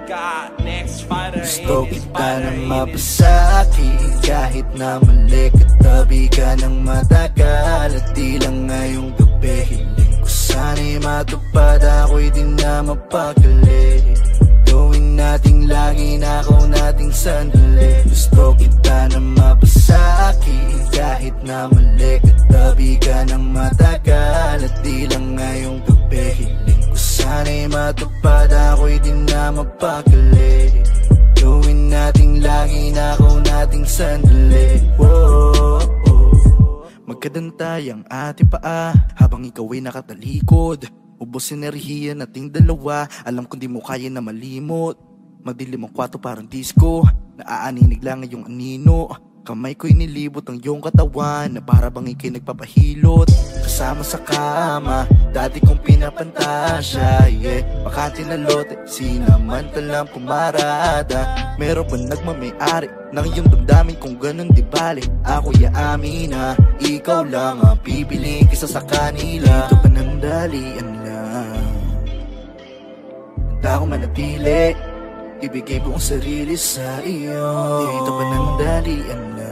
Gusto kita na mapasaki kahit na mali, katabi ka ng matagal. At di lang ngayong gabi, hiling ko sana'y matupad, ako'y di na mapakali. Gawin nating lagi, nakaw nating sandali. Gusto kita na mapasaki kahit na mali, katabi ka ng matagal. At di lang ngayong gabi, hiling ko sana'y matupad, ako'y di na mapakali. Gawin nating lagi, nakaw nating sandali. Magkadantay ang ating paa habang ikaw ay nakatalikod. Ubos enerhiya nating dalawa, alam kong di mo kaya na malimot. Magdilim ang kwarto parang disco, naaaninig lang ngayong anino. Kamay ko'y nilibot ang iyong katawan, na para bang ika'y nagpapahilot. Kasama sa kama, dati kong pinapantasya, yeah. Bakante na lote, sinamantalang pumarada. Meron ba nagmamayari ng iyong damdamin kung ganun di bali? Ako'y aamin na ikaw lang ang pipiliin kisa sa kanila. Dito panandalian lang, handa ko manatili, ibigay buong sarili sa iyo. Dito panandalian lang,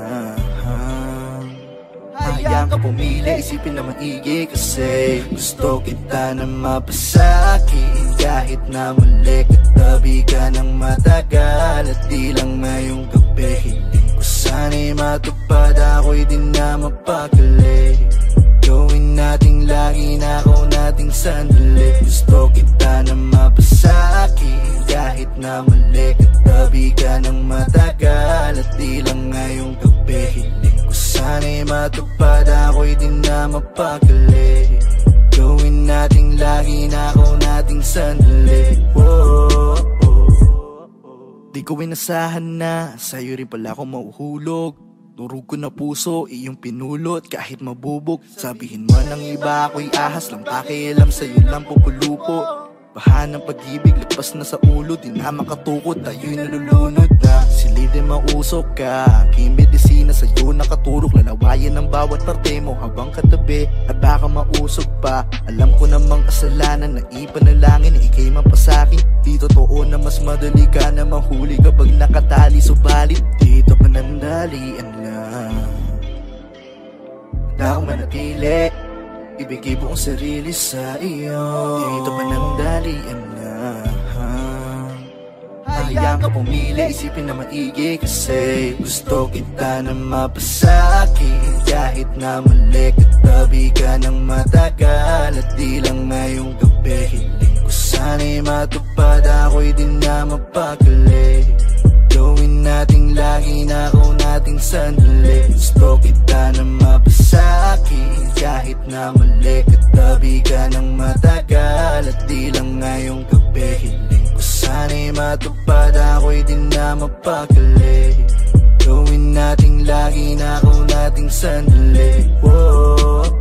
hayaan ka pumili, isipin na maigi. Kasi gusto kita na mapasaki kahit na mali, katabi ka ng matagal. At di lang ngayong gabi, hiling ko sana'y matupad, ako'y di na mapakali. Gawin nating lagi, nakaw nating sandali. Gusto kita na mapasaki kahit na mali, katabi ka ng matagal. At di lang ngayong gabi, hiling ko sana'y matupad, ako'y di na mapakali. Gawin nating lagi, nakaw nating sandali. Di ko inasahan na sa'yo rin pala ako mauhulog. Durog ko na puso, iyong pinulot kahit mabubog. Sabihin mo ng iba ako'y ahas lang, pakialam sa'yo lang pupulupo. Baha ng pag-ibig, lapas na sa ulo, di na makatukot, tayo'y nalulunod na. Silid ay mausok ka, aking medisina sa'yo nakaturok. Lalawayan ng bawat parte mo habang katabi, at baka mausog pa. Alam ko namang kasalanan na ipanalangin, ika'y mapasakin. Di totoo na mas madali ka na mahuli kapag nakatali. Subalit dito panandalian lang, handa ko manatili, ibigay buong sarili sa iyo. Dito panandalian lang, hayaan ka pumili, isipin na maigi. Kasi gusto kita na mapasaki kahit na mali, katabi ka ng matagal. At di lang ngayong gabi, hiling ko sana'y matupad, ako'y di na mapakali. Gawin nating lagi, nakaw nating sandali. Gusto kita na mapasaki kahit na mali, katabi ka ng matagal. At di lang ngayong gabi, hiling ko sana'y matupad, ako'y di na mapakali. Gawin nating lagi, nakaw nating sandali.